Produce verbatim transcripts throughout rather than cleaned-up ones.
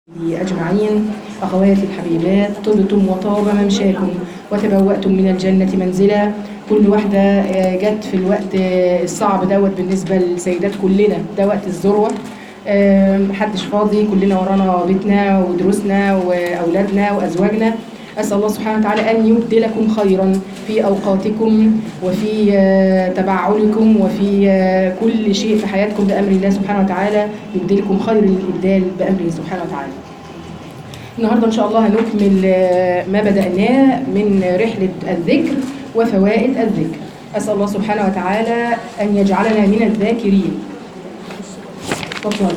أجمعين. أخواتي الحبيبات، طبتم وطاب ممشاكم وتبوأتم من الجنة منزلا. كل واحدة جت في الوقت الصعب دوت بالنسبة للسيدات كلنا، ده وقت الذروة، محدش فاضي، كلنا ورانا بيتنا ودروسنا وأولادنا وأزواجنا. أسأل الله سبحانه وتعالى أن يبدلكم خيرا في أوقاتكم وفي تبعلكم وفي كل شيء في حياتكم بأمر الله سبحانه وتعالى، يبدلكم خير الإبدال بأمره سبحانه وتعالى. النهاردة إن شاء الله هنكمل ما بدأناه من رحلة الذكر وفوائد الذكر. أسأل الله سبحانه وتعالى أن يجعلنا من الذاكرين. تفضل.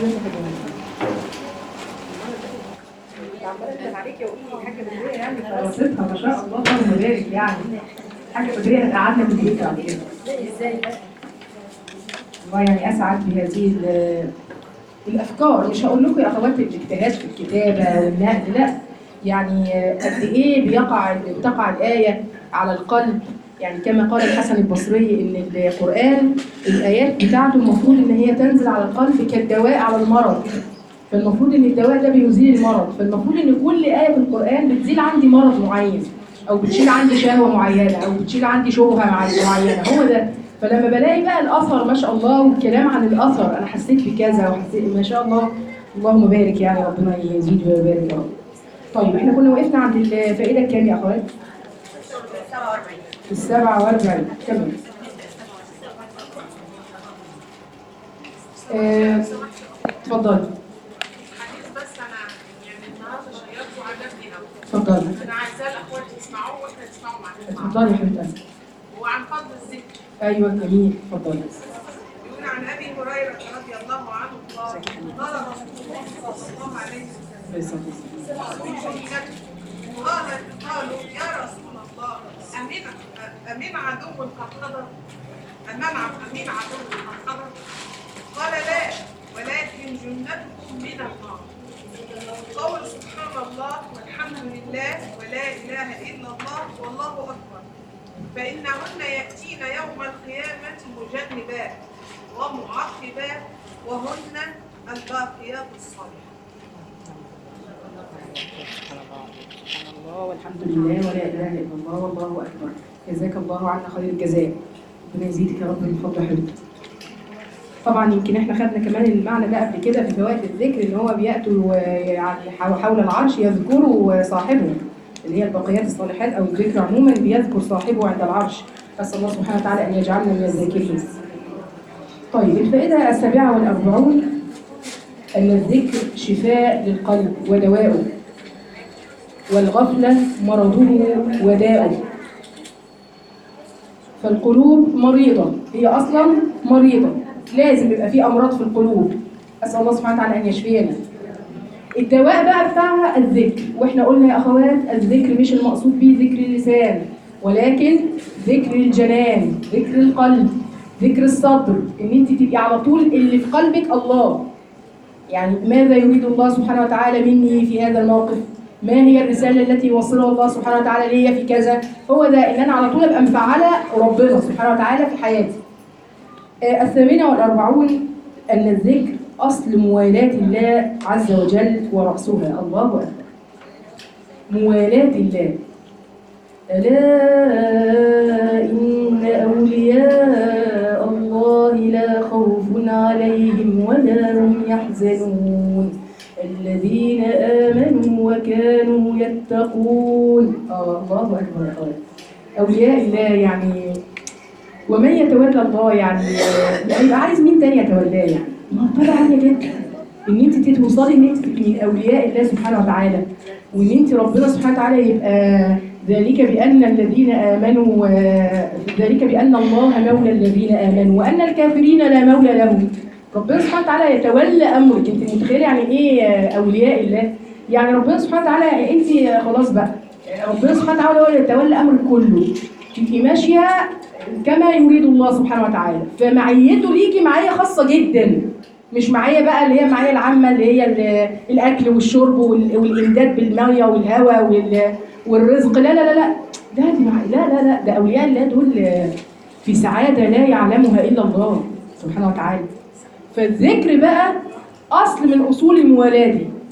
عليك يا أمي حاجة بدرية يعني فرصتها ما شاء الله، اللهم بارك يعني حاجة بدرية قعدنا في البيت بعد كده. ازاي بقى؟ والله يعني أسعد بهذه الأفكار. مش هقول لكم يا أخوات الاجتهاد في الكتابة والنقد، لا، يعني قد إيه بيقع بتقع الآية على القلب. يعني كما قال الحسن البصري إن القرآن الآيات بتاعته المفروض إن هي تنزل على القلب كالدواء على المرض. فالمفروض ان الدواء ده بيزيل المرض، فالمفروض ان كل آية في القرآن بتزيل عندي مرض معين، او بتشيل عندي شهوة معينة، او بتشيل عندي شبهة معينة، هو ده. فلما بلاقي بقى الأثر ما شاء الله والكلام عن الأثر، أنا حسيت بكذا وحسيت ما شاء الله، اللهم بارك يعني، ربنا يزيد ويبارك يا رب. طيب احنا كنا وقفنا عند الفائدة الكام يا أخوات؟ السبعة وأربعين. تمام. آه، اتفضلي. اتفضلي. انا عايزاه الاخوات يسمعوه واحنا نسمعه معاهم. اتفضلي يا حبيبتي. هو عن فضل الذكر. ايوه جميل، اتفضلي. يقول عن ابي هريره رضي الله عنه قال قال رسول الله صلى الله عليه وسلم قال قالوا يا رسول الله امين امين عدو قد قدر امام امين عدو قد قدر قال لا ولكن جنتكم من النار. قول سبحان الله والحمد لله ولا إله إلا الله والله أكبر، فإنهن يأتين يوم القيامة مجنبات ومعقبات وهن الباقيات الصالحات. سبحان الله والحمد لله ولا إله إلا الله والله أكبر. جزاك الله عنا خير الجزاء، ربنا يزيدك يا رب من فضل حبيبتي. طبعا يمكن احنا خدنا كمان المعنى ده قبل كده في فوائد الذكر، ان هو بياتوا يعني حول العرش يذكروا صاحبه، اللي هي البقيات الصالحات او الذكر عموما بيذكر صاحبه عند العرش. اسال الله سبحانه وتعالى ان يجعلنا من الذاكرين. طيب الفائده السابعه والاربعون ان الذكر شفاء للقلب ودواؤه، والغفله مرضه وداؤه. فالقلوب مريضه، هي اصلا مريضه، لازم يبقى في امراض في القلوب. اسال الله سبحانه وتعالى ان يشفينا. الدواء بقى بتاعها الذكر، واحنا قلنا يا اخوات الذكر مش المقصود به ذكر اللسان، ولكن ذكر الجنان، ذكر القلب، ذكر الصدر، ان انت تبقي على طول اللي في قلبك الله. يعني ماذا يريد الله سبحانه وتعالى مني في هذا الموقف؟ ما هي الرسالة التي يوصلها الله سبحانه وتعالى ليا في كذا؟ هو ده ان انا على طول ابقى مفعله ربنا سبحانه وتعالى في حياتي. الثامنة والأربعون أن الذكر أصل موالاة الله عز وجل ورأسها. الله أكبر. موالاة الله. ألا إن أولياء الله لا خوف عليهم ولا هم يحزنون الذين آمنوا وكانوا يتقون. آه الله أكبر يا أخوات. أولياء الله يعني ومن يتولى الله، يعني يبقى عايز مين تاني يتولاه؟ يعني مرتبة عالية جدا ان انت توصلي ان انت تبقي من اولياء الله سبحانه وتعالى، وان انت ربنا سبحانه وتعالى يبقى ذلك بان الذين امنوا، ذلك بان الله مولى الذين امنوا وان الكافرين لا مولى لهم. ربنا سبحانه وتعالى يتولى امرك. انت متخيله يعني ايه اولياء الله؟ يعني ربنا سبحانه وتعالى انت خلاص بقى ربنا سبحانه وتعالى هو اللي يتولى امرك كله، تبقي ماشيه كما يريد الله سبحانه وتعالى. فمعيته ليكي معية خاصة جدا، مش معية بقى اللي هي معية العامة اللي هي الأكل والشرب والإمداد بالمية والهواء والرزق. لا لا لا لا ده دي معية. لا لا لا ده أولياء الله دول في سعادة لا يعلمها إلا الله سبحانه وتعالى. فالذكر بقى أصل من أصول الموالاة دي.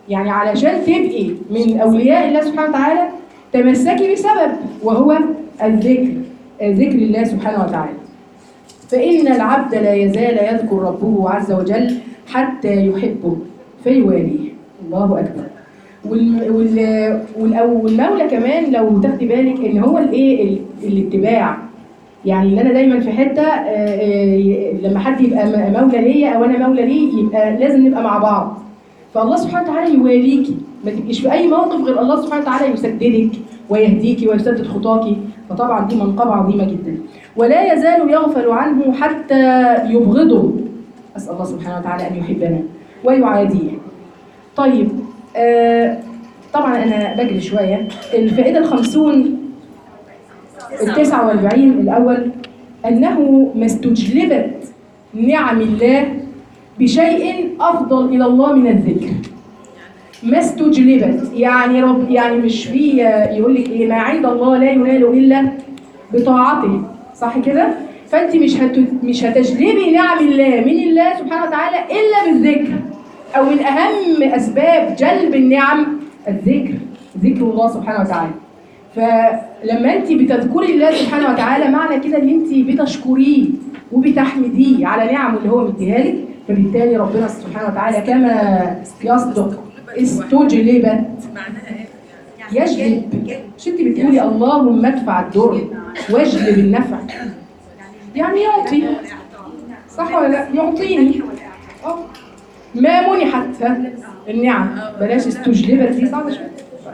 يعني علشان تبقي من أولياء الله سبحانه وتعالى تمسكي بسبب، وهو الذكر، ذكر الله سبحانه وتعالى. فإن العبد لا يزال يذكر ربه عز وجل حتى يحبه فيواليه. الله أكبر. وال- وال- والأو- والمولى كمان لو تاخدي بالك ان هو الايه ال- الاتباع. يعني ان انا دايما في حته آه، آه، لما حد يبقى م- مولى ليا او انا مولى ليه يبقى لازم نبقى مع بعض. فالله سبحانه وتعالى يواليكي، ما تبقيش في اي موقف غير الله سبحانه وتعالى يسددك ويهديكي ويسدد خطاكي. فطبعا دي منقبه عظيمه جدا. ولا يزال يغفل عنه حتى يبغضه. اسال الله سبحانه وتعالى ان يحبنا ويعاديه. طيب آه طبعا انا بجري شويه. الفائده الخمسون التسعة والأربعين الأول أنه ما استجلبت نعم الله بشيء أفضل إلى الله من الذكر. ما استجلبت يعني رب يعني مش في يقول لك إيه، ما عند الله لا ينال إلا بطاعته، صح كده؟ فأنت مش هت مش هتجلبي نعم الله من الله سبحانه وتعالى إلا بالذكر. أو من أهم أسباب جلب النعم الذكر، ذكر الله سبحانه وتعالى. فلما انت بتذكري الله سبحانه وتعالى معنى كده ان انت بتشكريه وبتحمديه على نعمه اللي هو مديها لك. فبالتالي ربنا سبحانه وتعالى كما يصدق استجلبت معناها ايه؟ يجلب. مش انت بتقولي اللهم ادفع الضر واجلب النفع، يعني يعطي، صح ولا لا؟ يعطيني. اه ما منحت النعم، بلاش استجلبت دي صعبه شويه.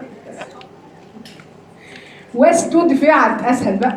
واستدفعت اسهل بقى.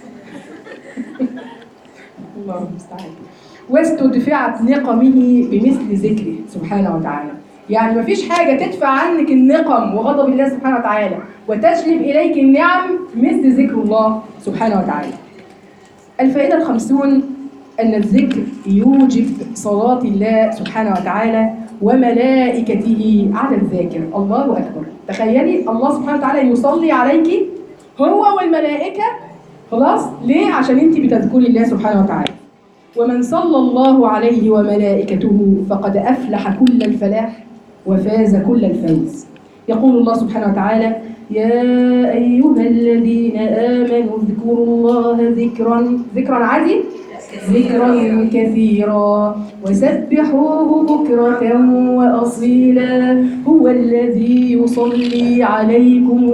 الله المستعان. واستدفعت نقمه بمثل ذكره سبحانه وتعالى. يعني مفيش حاجه تدفع عنك النقم وغضب الله سبحانه وتعالى وتجلب اليك النعم مثل ذكر الله سبحانه وتعالى. الفائده الخمسون ان الذكر يوجب صلاه الله سبحانه وتعالى وملائكته على الذاكر. الله اكبر. تخيلي الله سبحانه وتعالى يصلي عليك هو والملائكة. خلاص ليه؟ عشان انت بتذكري الله سبحانه وتعالى. ومن صلى الله عليه وملائكته فقد أفلح كل الفلاح وفاز كل الفوز. يقول الله سبحانه وتعالى: يا أيها الذين آمنوا اذكروا الله ذكرا ذكرا عادي ذكرا كثيرا وسبحوه بكرة وأصيلا هو الذي يصلي عليكم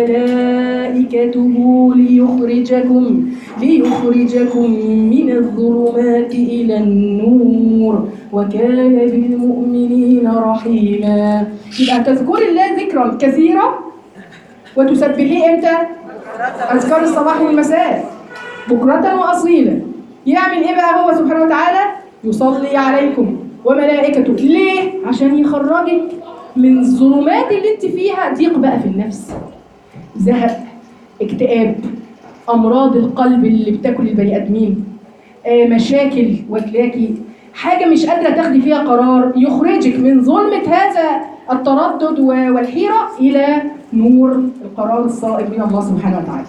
وملائكته ليخرجكم ليخرجكم من الظلمات إلى النور وكان بالمؤمنين رحيما. يبقى تذكري الله ذكرا كثيرا وتسبحيه امتى؟ أذكار الصباح والمساء بكرة وأصيلا. يعمل ايه بقى هو سبحانه وتعالى؟ يصلي عليكم وملائكته. ليه؟ عشان يخرجك من الظلمات اللي انت فيها، ضيق بقى في النفس، زهق، اكتئاب، امراض القلب اللي بتاكل البني ادمين، آه مشاكل واكلاكي، حاجه مش قادره تاخدي فيها قرار، يخرجك من ظلمه هذا التردد والحيره الى نور القرار الصائب من الله سبحانه وتعالى.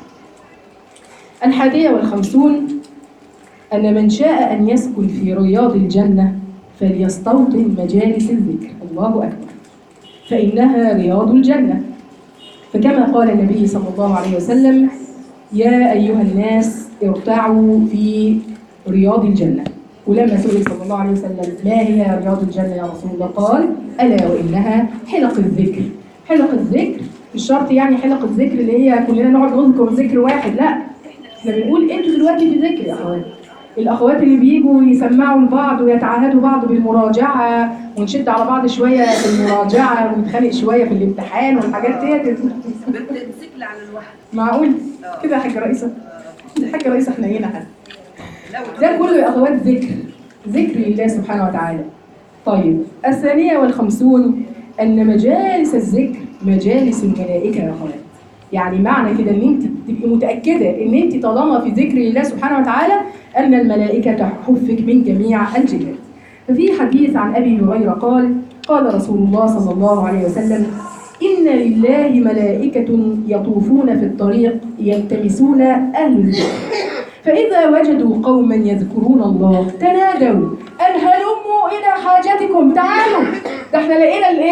الحادية والخمسون أن من شاء أن يسكن في رياض الجنة فليستوطن مجالس الذكر. الله أكبر. فإنها رياض الجنة. فكما قال النبي صلى الله عليه وسلم: يا أيها الناس ارتعوا في رياض الجنة. ولما سئل صلى الله عليه وسلم: ما هي رياض الجنة يا رسول الله؟ قال: ألا وإنها حلق الذكر. حلق الذكر مش شرط يعني حلق الذكر اللي هي كلنا نقعد نذكر ذكر واحد، لا، احنا بنقول انتوا دلوقتي في ذكر يا اخوات. الاخوات اللي بيجوا يسمعوا لبعض ويتعاهدوا بعض بالمراجعه ونشد على بعض شويه في المراجعه ونتخانق شويه في الامتحان والحاجات ديت. بتمسكلي على الواحد. معقول كده يا حاجه رئيسه؟ الحاجه رئيسه احنا هنا حد. ده كله يا اخوات ذكر، ذكر لله سبحانه وتعالى. طيب الثانيه والخمسون ان مجالس الذكر مجالس الملائكه يا اخوات. يعني معنى كده ان انت تبقي متاكده ان انت طالما في ذكر الله سبحانه وتعالى ان الملائكه تحفك من جميع الجهات. ففي حديث عن ابي هريره قال: قال رسول الله صلى الله عليه وسلم: ان لله ملائكه يطوفون في الطريق يلتمسون اهل الذكر، فاذا وجدوا قوما يذكرون الله تنادوا ان هلموا الى حاجتكم، تعالوا، ده احنا لقينا الايه؟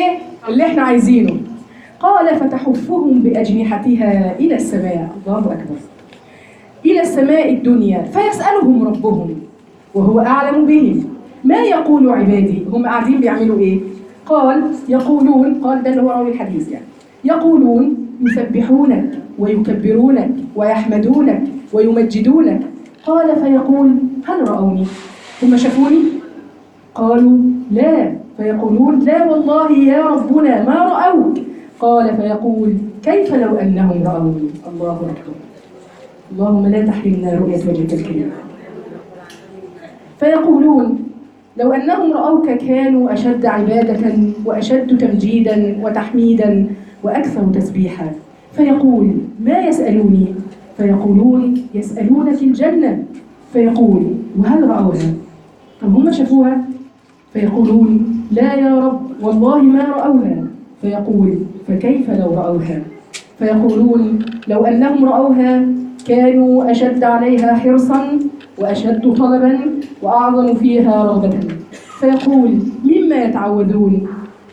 اللي احنا عايزينه. قال فتحفهم بأجنحتها إلى السماء، الله أكبر، إلى السماء الدنيا، فيسألهم ربهم وهو أعلم بهم ما يقول عبادي. هم قاعدين بيعملوا إيه؟ قال يقولون، قال ده اللي هو راوي الحديث يعني، يقولون يسبحونك ويكبرونك ويحمدونك ويمجدونك. قال فيقول هل رأوني؟ هم شافوني؟ قالوا لا. فيقولون لا والله يا ربنا ما رأوك. قال فيقول كيف لو أنهم رأوني؟ الله أكبر. اللهم لا تحرمنا رؤية وجهك الكريم. فيقولون لو أنهم رأوك كانوا أشد عبادة وأشد تمجيدا وتحميدا وأكثر تسبيحا. فيقول ما يسألوني؟ فيقولون يسألونك الجنة. فيقول وهل رأوها؟ طب هم شافوها؟ فيقولون لا يا رب والله ما رأوها. فيقول فكيف لو رأوها؟ فيقولون لو أنهم رأوها كانوا أشد عليها حرصا وأشد طلبا وأعظم فيها رغبة. فيقول مما يتعوذون؟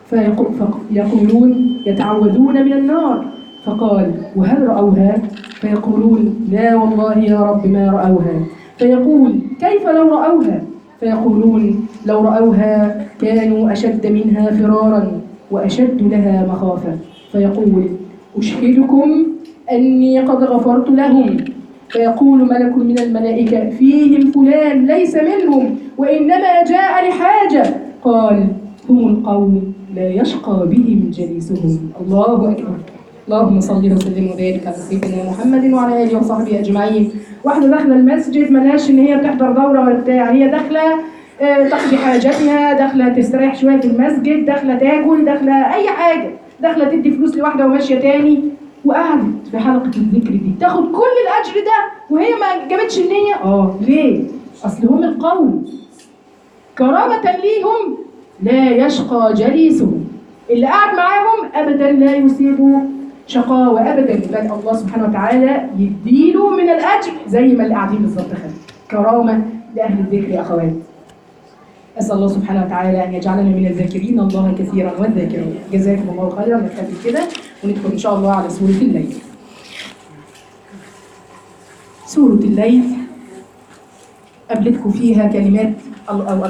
فيقولون يتعوذون من النار. فقال وهل رأوها؟ فيقولون لا والله يا رب ما رأوها. فيقول كيف لو رأوها؟ فيقولون لو رأوها كانوا أشد منها فرارا وأشد لها مخافة. فيقول أشهدكم أني قد غفرت لهم. فيقول ملك من الملائكة فيهم فلان ليس منهم وإنما جاء لحاجة. قال هم القوم لا يشقى بهم جليسهم. الله أكبر. اللهم صل وسلم وبارك على سيدنا محمد وعلى آله وصحبه أجمعين. واحدة داخلة المسجد ملهاش إن هي بتحضر دورة ولا بتاع، هي داخلة آه، تقضي حاجاتها، داخلة تستريح شوية في المسجد، داخلة تاكل، داخلة أي حاجة، داخلة تدي فلوس لواحدة وماشية تاني، وقعدت في حلقة الذكر دي تاخد كل الأجر ده وهي ما جابتش النية. اه ليه؟ أصل هم القوم كرامة ليهم لا يشقى جليسهم، اللي قاعد معاهم أبدا لا يصيبه شقاوة أبدا، بل الله سبحانه وتعالى يديله من الأجر زي ما اللي قاعدين بالظبط. خير كرامة لأهل الذكر يا أخوات. أسأل الله سبحانه وتعالى أن يجعلنا من الذاكرين الله كثيرا والذاكرين. جزاكم الله خيرا. نكتفي كده وندخل إن شاء الله على سورة الليل. سورة الليل قابلتكم فيها كلمات أو